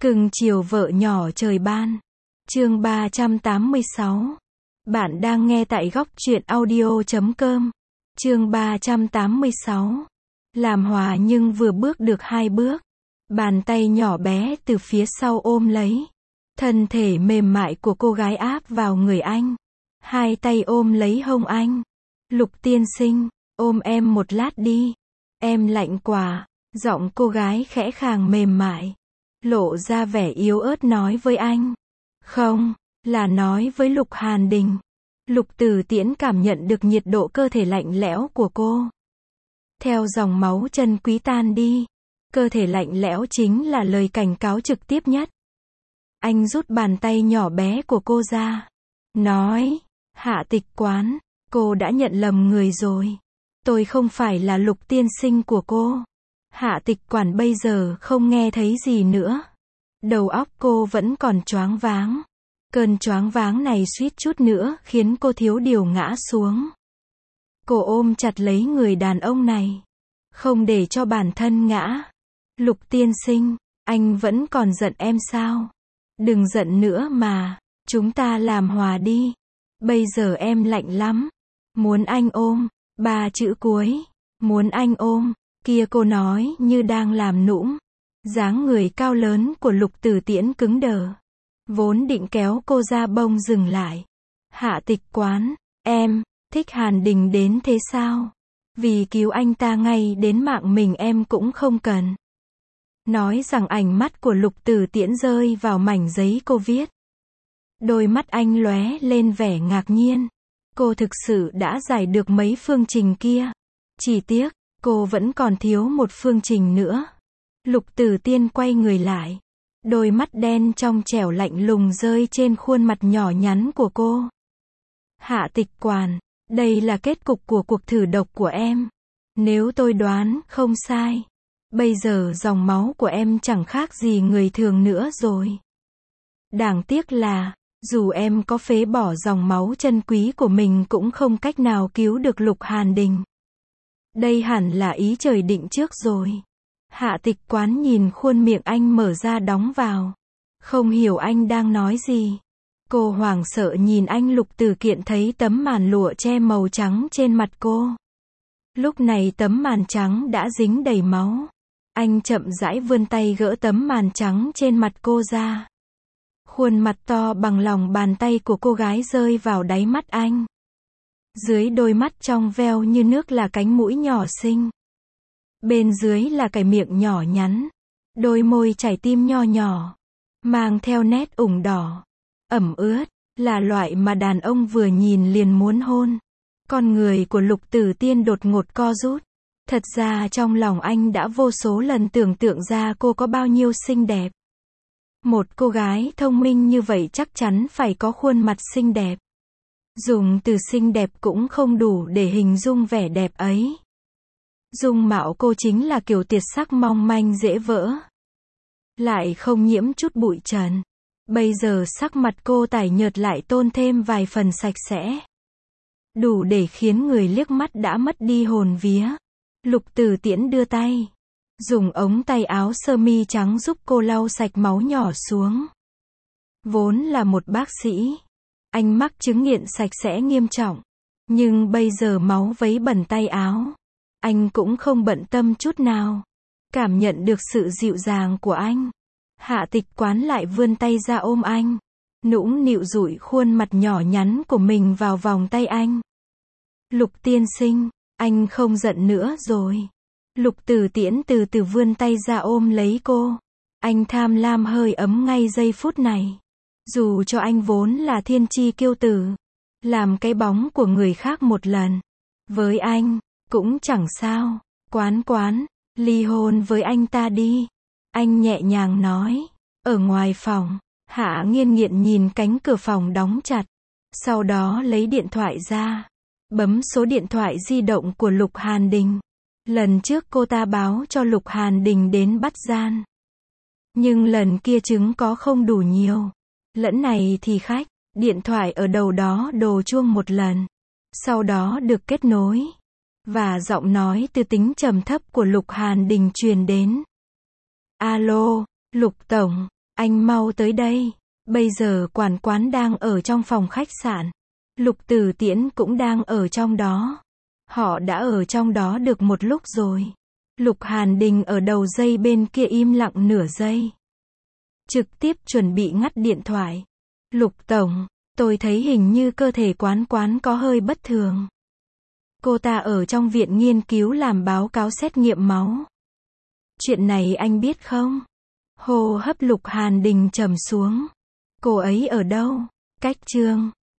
Cưng chiều vợ nhỏ trời ban. Chương 386. Bạn đang nghe tại góc truyện audio.com. Chương 386. Làm hòa nhưng vừa bước được 2 bước. Bàn tay nhỏ bé từ phía sau ôm lấy. Thân thể mềm mại của cô gái áp vào người anh. Hai tay ôm lấy hông anh. Lục tiên sinh, ôm em một lát đi. Em lạnh quá. Giọng cô gái khẽ khàng mềm mại. Lộ ra vẻ yếu ớt nói với anh. Không, là nói với Lục Hàn Đình. Lục Tử Tiễn cảm nhận được nhiệt độ cơ thể lạnh lẽo của cô. Theo dòng máu chân quý tan đi. Cơ thể lạnh lẽo chính là lời cảnh cáo trực tiếp nhất. Anh rút bàn tay nhỏ bé của cô ra. Nói, Hạ Tịch Quán, cô đã nhận lầm người rồi. Tôi không phải là Lục tiên sinh của cô. Hạ Tịch Quản bây giờ không nghe thấy gì nữa. Đầu óc cô vẫn còn choáng váng. Cơn choáng váng này suýt chút nữa khiến cô thiếu điều ngã xuống. Cô ôm chặt lấy người đàn ông này. Không để cho bản thân ngã. Lục tiên sinh, anh vẫn còn giận em sao? Đừng giận nữa mà. Chúng ta làm hòa đi. Bây giờ em lạnh lắm. Muốn anh ôm. 3 chữ cuối. Muốn anh ôm. Kia cô nói như đang làm nũng. Dáng người cao lớn của Lục Tử Tiễn cứng đờ. Vốn định kéo cô ra bông dừng lại. Hạ Tịch Quán, em thích Hàn Đình đến thế sao? Vì cứu anh ta ngay đến mạng mình em cũng không cần. Nói rằng ánh mắt của Lục Tử Tiễn rơi vào mảnh giấy cô viết. Đôi mắt anh lóe lên vẻ ngạc nhiên. Cô thực sự đã giải được mấy phương trình kia. Chỉ tiếc, cô vẫn còn thiếu một phương trình nữa. Lục Tử Tiên quay người lại. Đôi mắt đen trong trẻo lạnh lùng rơi trên khuôn mặt nhỏ nhắn của cô. Hạ Tịch Quản, đây là kết cục của cuộc thử độc của em. Nếu tôi đoán không sai, bây giờ dòng máu của em chẳng khác gì người thường nữa rồi. Đáng tiếc là, dù em có phế bỏ dòng máu chân quý của mình cũng không cách nào cứu được Lục Hàn Đình. Đây hẳn là ý trời định trước rồi. Hạ Tịch Quán nhìn khuôn miệng anh mở ra đóng vào. Không hiểu anh đang nói gì. Cô hoảng sợ nhìn anh. Lục Tử Kiện thấy tấm màn lụa che màu trắng trên mặt cô. Lúc này tấm màn trắng đã dính đầy máu. Anh chậm rãi vươn tay gỡ tấm màn trắng trên mặt cô ra. Khuôn mặt to bằng lòng bàn tay của cô gái rơi vào đáy mắt anh. Dưới đôi mắt trong veo như nước là cánh mũi nhỏ xinh. Bên dưới là cái miệng nhỏ nhắn. Đôi môi chảy tim nho nhỏ. Mang theo nét ửng đỏ. Ẩm ướt. Là loại mà đàn ông vừa nhìn liền muốn hôn. Con người của Lục Tử Tiên đột ngột co rút. Thật ra trong lòng anh đã vô số lần tưởng tượng ra cô có bao nhiêu xinh đẹp. Một cô gái thông minh như vậy chắc chắn phải có khuôn mặt xinh đẹp. Dùng từ xinh đẹp cũng không đủ để hình dung vẻ đẹp ấy. Dung mạo cô chính là kiểu tiệt sắc mong manh dễ vỡ. Lại không nhiễm chút bụi trần. Bây giờ sắc mặt cô tái nhợt lại tôn thêm vài phần sạch sẽ. Đủ để khiến người liếc mắt đã mất đi hồn vía. Lục Tử Tiễn đưa tay. Dùng ống tay áo sơ mi trắng giúp cô lau sạch máu nhỏ xuống. Vốn là một bác sĩ. Anh mắc chứng nghiện sạch sẽ nghiêm trọng. Nhưng bây giờ máu vấy bẩn tay áo. Anh cũng không bận tâm chút nào. Cảm nhận được sự dịu dàng của anh. Hạ Tịch Quán lại vươn tay ra ôm anh. Nũng nịu dụi khuôn mặt nhỏ nhắn của mình vào vòng tay anh. Lục tiên sinh, anh không giận nữa rồi. Lục Tử Tiễn từ từ vươn tay ra ôm lấy cô. Anh tham lam hơi ấm ngay giây phút này. Dù cho anh vốn là thiên chi kiêu tử. Làm cái bóng của người khác một lần. Với anh, cũng chẳng sao. Quán, ly hôn với anh ta đi. Anh nhẹ nhàng nói. Ở ngoài phòng, Hạ Nghiên Nghiện nhìn cánh cửa phòng đóng chặt. Sau đó lấy điện thoại ra. Bấm số điện thoại di động của Lục Hàn Đình. Lần trước cô ta báo cho Lục Hàn Đình đến bắt gian. Nhưng lần kia trứng có không đủ nhiều. Lẫn này thì khách. Điện thoại ở đầu đó đổ chuông một lần. Sau đó được kết nối. Và giọng nói từ tính trầm thấp của Lục Hàn Đình truyền đến. Alo, Lục Tổng, Anh mau tới đây. Bây giờ quản quán đang ở trong phòng khách sạn. Lục Tử Tiễn cũng đang ở trong đó. Họ đã ở trong đó được một lúc rồi. Lục Hàn Đình ở đầu dây bên kia im lặng nửa giây. Trực tiếp chuẩn bị ngắt điện thoại. Lục tổng, tôi thấy hình như cơ thể quán quán có hơi bất thường. Cô ta ở trong viện nghiên cứu làm báo cáo xét nghiệm máu. Chuyện này anh biết không? Hô hấp Lục Hàn Đình trầm xuống. Cô ấy ở đâu? Cách Trương